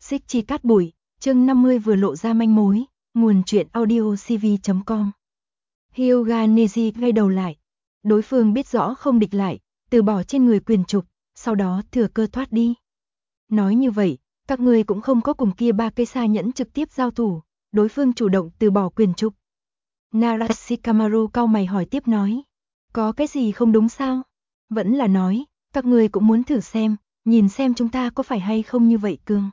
Xích chi cát bụi, chương 50 vừa lộ ra manh mối, nguồn truyện audio cv.com. Hyuga Neji gây đầu lại. Đối phương biết rõ không địch lại, từ bỏ trên người quyền trục, sau đó thừa cơ thoát đi. Nói như vậy, các ngươi cũng không có cùng kia ba cây sa nhẫn trực tiếp giao thủ, đối phương chủ động từ bỏ quyền trục. Narashikamaru cau mày hỏi tiếp nói. Có cái gì không đúng sao? Vẫn là nói, các ngươi cũng muốn thử xem, nhìn xem chúng ta có phải hay không như vậy cường.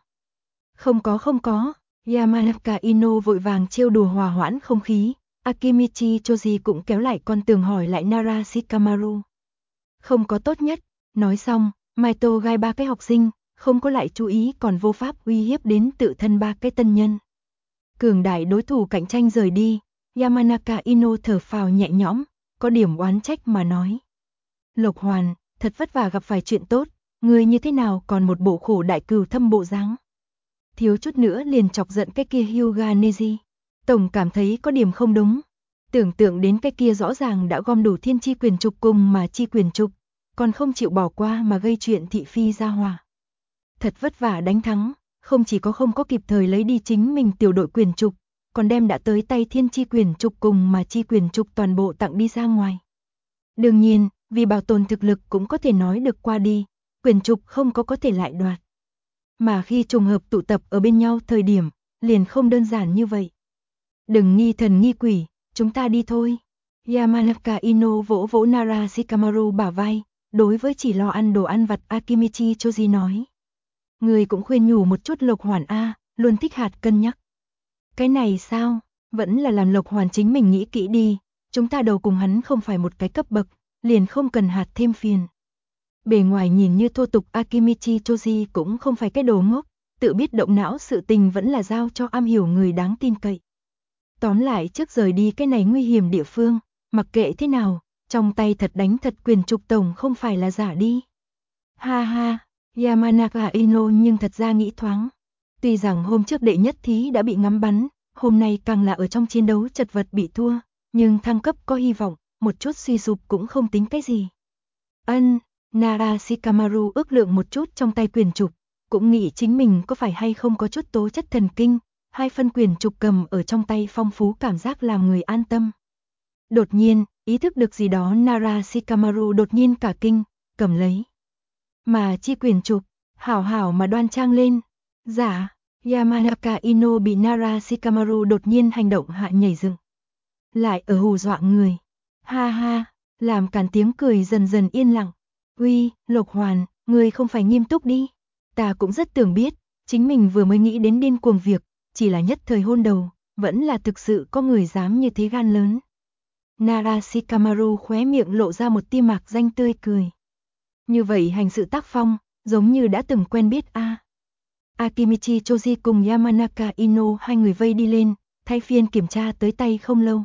Không có, Yamanaka Ino vội vàng trêu đùa hòa hoãn không khí, Akimichi Choji cũng kéo lại con tường hỏi lại Narashikamaru. Không có tốt nhất, nói xong, Maito gai ba cái học sinh, không có lại chú ý còn vô pháp uy hiếp đến tự thân ba cái tân nhân. Cường đại đối thủ cạnh tranh rời đi, Yamanaka Ino thở phào nhẹ nhõm, có điểm oán trách mà nói. Lộc Hoàn, thật vất vả gặp phải chuyện tốt, người như thế nào còn một bộ khổ đại cừu thâm bộ dáng. Thiếu chút nữa liền chọc giận cái kia Hyuga Neji. Tổng cảm thấy có điểm không đúng. Tưởng tượng đến cái kia rõ ràng đã gom đủ thiên chi quyền trục cùng mà chi quyền trục, còn không chịu bỏ qua mà gây chuyện thị phi ra hòa. Thật vất vả đánh thắng, không chỉ có không có kịp thời lấy đi chính mình tiểu đội quyền trục, còn đem đã tới tay thiên chi quyền trục cùng mà chi quyền trục toàn bộ tặng đi ra ngoài. Đương nhiên, vì bảo tồn thực lực cũng có thể nói được qua đi, quyền trục không có thể lại đoạt. Mà khi trùng hợp tụ tập ở bên nhau thời điểm, liền không đơn giản như vậy. Đừng nghi thần nghi quỷ, chúng ta đi thôi. Yamanaka Ino vỗ vỗ Narashikamaru bả vai, đối với chỉ lo ăn đồ ăn vặt Akimichi Choji nói. Người cũng khuyên nhủ một chút Lộc Hoàn A, luôn thích hạt cân nhắc. Cái này sao, vẫn là làm Lộc Hoàn chính mình nghĩ kỹ đi, chúng ta đầu cùng hắn không phải một cái cấp bậc, liền không cần hạt thêm phiền. Bề ngoài nhìn như thô tục Akimichi Choji cũng không phải cái đồ ngốc, tự biết động não sự tình vẫn là giao cho am hiểu người đáng tin cậy. Tóm lại trước rời đi cái này nguy hiểm địa phương, mặc kệ thế nào, trong tay thật đánh thật quyền trục tổng không phải là giả đi. Ha ha, Yamanaka Ino nhưng thật ra nghĩ thoáng. Tuy rằng hôm trước đệ nhất thí đã bị ngắm bắn, hôm nay càng là ở trong chiến đấu chật vật bị thua, nhưng thăng cấp có hy vọng, một chút suy sụp cũng không tính cái gì. Narashikamaru ước lượng một chút trong tay quyền trục, cũng nghĩ chính mình có phải hay không có chút tố chất thần kinh, hai phân quyền trục cầm ở trong tay phong phú cảm giác làm người an tâm. Đột nhiên, ý thức được gì đó Narashikamaru đột nhiên cả kinh, cầm lấy. Mà chi quyền trục, hảo hảo mà đoan trang lên. Dạ, Yamanaka Ino bị Narashikamaru đột nhiên hành động hạ nhảy dựng. Lại ở hù dọa người. Ha ha, làm cản tiếng cười dần dần yên lặng. Uy, Lộc Hoàn, ngươi không phải nghiêm túc đi. Ta cũng rất tưởng biết, chính mình vừa mới nghĩ đến điên cuồng việc, chỉ là nhất thời hôn đầu, vẫn là thực sự có người dám như thế gan lớn. Narashikamaru khóe miệng lộ ra một tia mạc danh tươi cười. Như vậy hành sự tác phong, giống như đã từng quen biết a. Akimichi Choji cùng Yamanaka Ino hai người vây đi lên, thay phiên kiểm tra tới tay không lâu.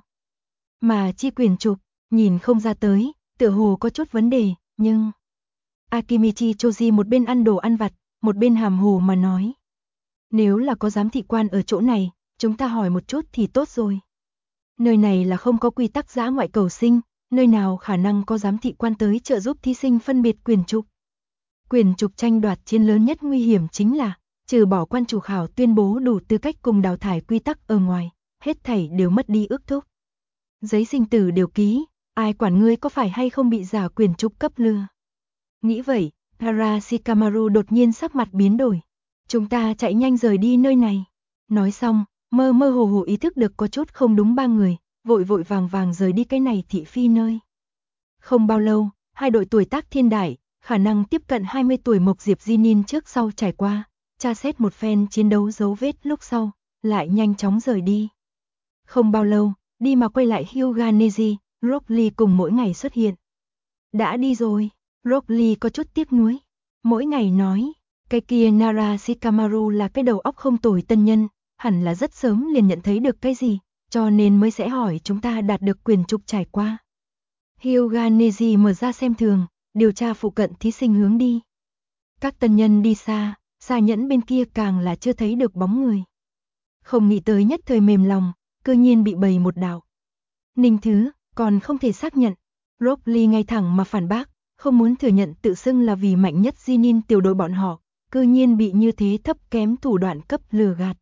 Mà chi quyền trục, nhìn không ra tới, tựa hồ có chút vấn đề, nhưng... Akimichi Choji một bên ăn đồ ăn vặt, một bên hàm hồ mà nói. Nếu là có giám thị quan ở chỗ này, chúng ta hỏi một chút thì tốt rồi. Nơi này là không có quy tắc dã ngoại cầu sinh, nơi nào khả năng có giám thị quan tới trợ giúp thí sinh phân biệt quyền trục. Quyền trục tranh đoạt chiến lớn nhất nguy hiểm chính là, trừ bỏ quan chủ khảo tuyên bố đủ tư cách cùng đào thải quy tắc ở ngoài, hết thảy đều mất đi ước thúc. Giấy sinh tử đều ký, ai quản ngươi có phải hay không bị giả quyền trục cấp lừa. Nghĩ vậy, Narashikamaru đột nhiên sắc mặt biến đổi. Chúng ta chạy nhanh rời đi nơi này. Nói xong, mơ mơ hồ hồ ý thức được có chút không đúng ba người, vội vội vàng vàng rời đi cái này thị phi nơi. Không bao lâu, hai đội tuổi tác thiên đại, khả năng tiếp cận 20 tuổi Mộc Diệp Jinin trước sau trải qua, tra xét một phen chiến đấu dấu vết lúc sau, lại nhanh chóng rời đi. Không bao lâu, đi mà quay lại Hyuga Neji, Rock Lee cùng mỗi ngày xuất hiện. Đã đi rồi. Rock Lee có chút tiếc nuối. Mỗi ngày nói, cái kia Narashikamaru là cái đầu óc không tồi tân nhân, hẳn là rất sớm liền nhận thấy được cái gì, cho nên mới sẽ hỏi chúng ta đạt được quyền trục trải qua. Hyuga Neji mở ra xem thường, điều tra phụ cận thí sinh hướng đi. Các tân nhân đi xa, xa nhẫn bên kia càng là chưa thấy được bóng người. Không nghĩ tới nhất thời mềm lòng, cơ nhiên bị bầy một đạo. Ninh Thứ, còn không thể xác nhận. Rock Lee ngay thẳng mà phản bác. Không muốn thừa nhận tự xưng là vì mạnh nhất Jinin tiểu đội bọn họ, cư nhiên bị như thế thấp kém thủ đoạn cấp lừa gạt.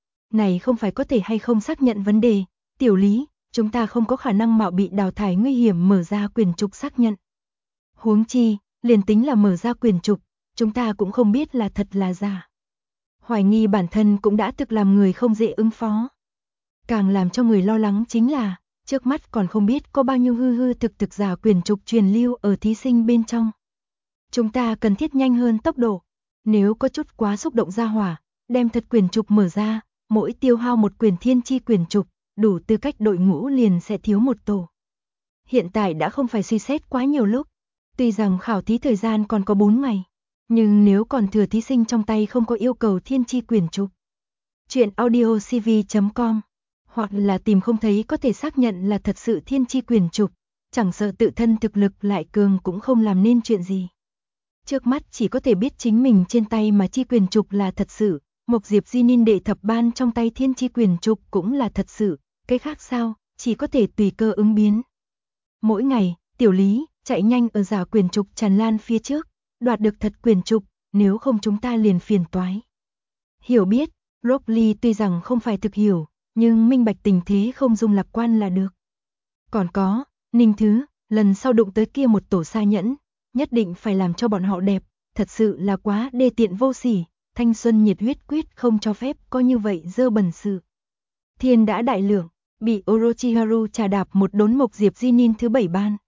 Này không phải có thể hay không xác nhận vấn đề, Tiểu Lý, chúng ta không có khả năng mạo bị đào thải nguy hiểm mở ra quyền trục xác nhận. Huống chi, liền tính là mở ra quyền trục, chúng ta cũng không biết là thật là giả. Hoài nghi bản thân cũng đã thực làm người không dễ ứng phó. Càng làm cho người lo lắng chính là, trước mắt còn không biết có bao nhiêu hư thực giả quyền trục truyền lưu ở thí sinh bên trong. Chúng ta cần thiết nhanh hơn tốc độ, nếu có chút quá xúc động ra hỏa, đem thật quyền trục mở ra, mỗi tiêu hao một quyền thiên chi quyền trục, đủ tư cách đội ngũ liền sẽ thiếu một tổ. Hiện tại đã không phải suy xét quá nhiều lúc, tuy rằng khảo thí thời gian còn có 4 ngày, nhưng nếu còn thừa thí sinh trong tay không có yêu cầu thiên chi quyền trục. Chuyện audiocv.com hoặc là tìm không thấy có thể xác nhận là thật sự thiên chi quyền trục, chẳng sợ tự thân thực lực lại cường cũng không làm nên chuyện gì. Trước mắt chỉ có thể biết chính mình trên tay mà chi quyền trục là thật sự, Mộc Diệp Di Ninh đệ thập ban trong tay thiên chi quyền trục cũng là thật sự, cái khác sao, chỉ có thể tùy cơ ứng biến. Mỗi ngày, Tiểu Lý, chạy nhanh ở giả quyền trục tràn lan phía trước, đoạt được thật quyền trục, nếu không chúng ta liền phiền toái. Hiểu biết, Rock Lee tuy rằng không phải thực hiểu, nhưng minh bạch tình thế không dung lạc quan là được. Còn có, Ninh Thứ, lần sau đụng tới kia một tổ sa nhẫn, nhất định phải làm cho bọn họ đẹp, thật sự là quá đê tiện vô sỉ, thanh xuân nhiệt huyết quyết không cho phép có như vậy dơ bẩn sự. Thiên đã đại lượng, bị Orochimaru trà đạp một đốn Mộc Diệp Di Nin thứ 7 ban.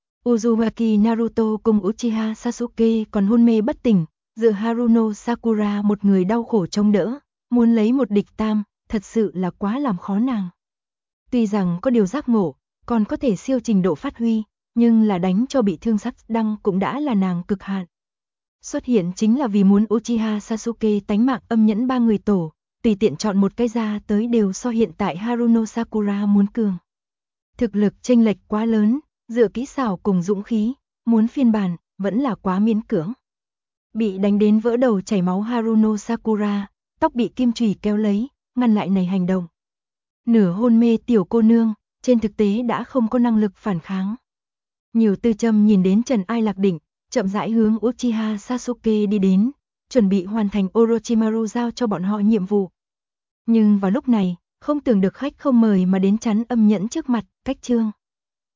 Uzumaki Naruto cùng Uchiha Sasuke còn hôn mê bất tỉnh, dựa Haruno Sakura một người đau khổ chống đỡ, muốn lấy một địch tam, thật sự là quá làm khó nàng. Tuy rằng có điều giác ngộ, còn có thể siêu trình độ phát huy, nhưng là đánh cho bị thương sắc đăng cũng đã là nàng cực hạn. Xuất hiện chính là vì muốn Uchiha Sasuke tánh mạng âm nhẫn 3 người tổ, tùy tiện chọn một cái ra tới đều so hiện tại Haruno Sakura muốn cường. Thực lực chênh lệch quá lớn, dựa kỹ xảo cùng dũng khí, muốn phiên bản, vẫn là quá miễn cưỡng. Bị đánh đến vỡ đầu chảy máu Haruno Sakura, tóc bị kim chùy kéo lấy, ngăn lại này hành động. Nửa hôn mê tiểu cô nương, trên thực tế đã không có năng lực phản kháng. Nhiều tư châm nhìn đến Trần Ai Lạc Định, chậm rãi hướng Uchiha Sasuke đi đến, chuẩn bị hoàn thành Orochimaru giao cho bọn họ nhiệm vụ. Nhưng vào lúc này, không tưởng được khách không mời mà đến chắn âm nhẫn trước mặt, cách trương.